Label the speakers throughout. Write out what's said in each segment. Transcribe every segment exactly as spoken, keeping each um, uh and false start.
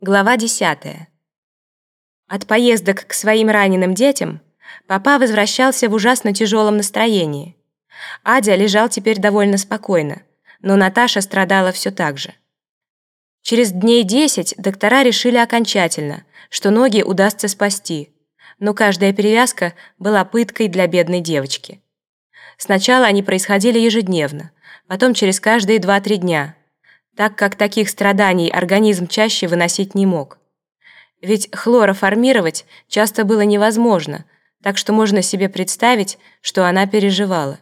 Speaker 1: Глава десятая. От поездок к своим раненым детям папа возвращался в ужасно тяжелом настроении. Адя лежал теперь довольно спокойно, но Наташа страдала все так же. Через дней десять доктора решили окончательно, что ноги удастся спасти, но каждая перевязка была пыткой для бедной девочки. Сначала они происходили ежедневно, потом через каждые два-три дня, так как таких страданий организм чаще выносить не мог. Ведь хлороформировать часто было невозможно, так что можно себе представить, что она переживала.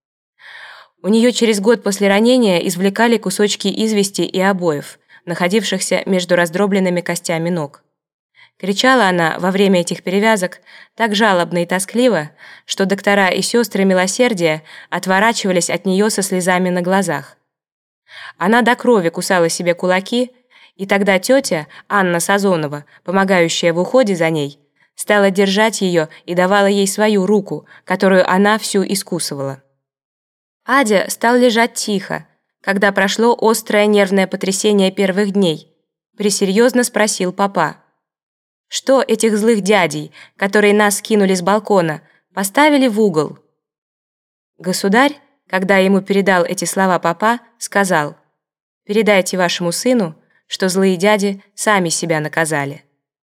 Speaker 1: У нее через год после ранения извлекали кусочки извести и обоев, находившихся между раздробленными костями ног. Кричала она во время этих перевязок так жалобно и тоскливо, что доктора и сестры милосердия отворачивались от нее со слезами на глазах. Она до крови кусала себе кулаки, и тогда тетя Анна Сазонова, помогающая в уходе за ней, стала держать ее и давала ей свою руку, которую она всю искусывала. Адя стал лежать тихо, когда прошло острое нервное потрясение первых дней. Пресерьезно спросил папа: «Что этих злых дядей, которые нас скинули с балкона, поставили в угол?» Государь, когда ему передал эти слова папа, сказал: «Передайте вашему сыну, что злые дяди сами себя наказали».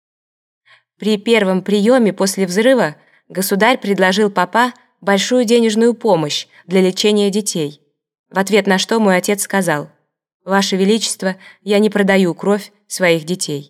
Speaker 1: При первом приеме после взрыва государь предложил папа большую денежную помощь для лечения детей, в ответ на что мой отец сказал: «Ваше Величество, я не продаю кровь своих детей».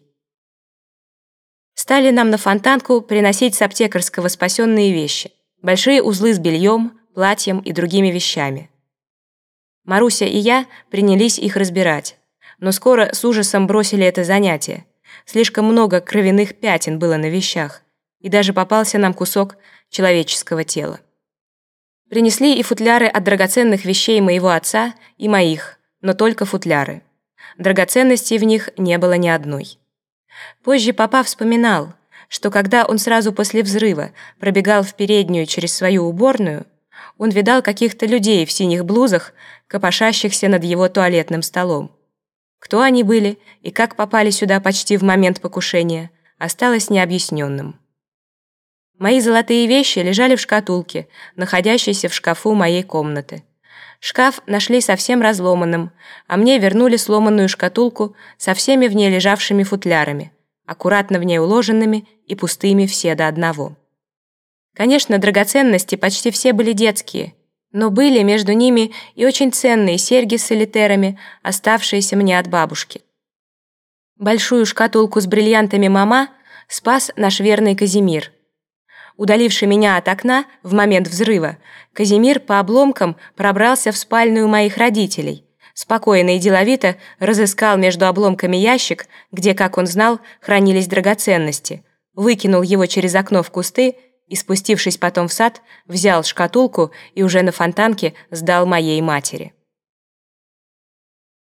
Speaker 1: Стали нам на Фонтанку приносить с аптекарского спасенные вещи, большие узлы с бельем, платьем и другими вещами. Маруся и я принялись их разбирать, но скоро с ужасом бросили это занятие. Слишком много кровяных пятен было на вещах, и даже попался нам кусок человеческого тела. Принесли и футляры от драгоценных вещей моего отца и моих, но только футляры. Драгоценностей в них не было ни одной. Позже папа вспоминал, что когда он сразу после взрыва пробегал в переднюю через свою уборную, он видал каких-то людей в синих блузах, копошащихся над его туалетным столом. Кто они были и как попали сюда почти в момент покушения, осталось необъясненным. Мои золотые вещи лежали в шкатулке, находящейся в шкафу моей комнаты. Шкаф нашли совсем разломанным, а мне вернули сломанную шкатулку со всеми в ней лежавшими футлярами, аккуратно в ней уложенными и пустыми все до одного. Конечно, драгоценности почти все были детские, но были между ними и очень ценные серьги с солитерами, оставшиеся мне от бабушки. Большую шкатулку с бриллиантами мама спас наш верный Казимир. Удаливший меня от окна в момент взрыва, Казимир по обломкам пробрался в спальню моих родителей, спокойно и деловито разыскал между обломками ящик, где, как он знал, хранились драгоценности, выкинул его через окно в кусты и, спустившись потом в сад, взял шкатулку и уже на Фонтанке сдал моей матери.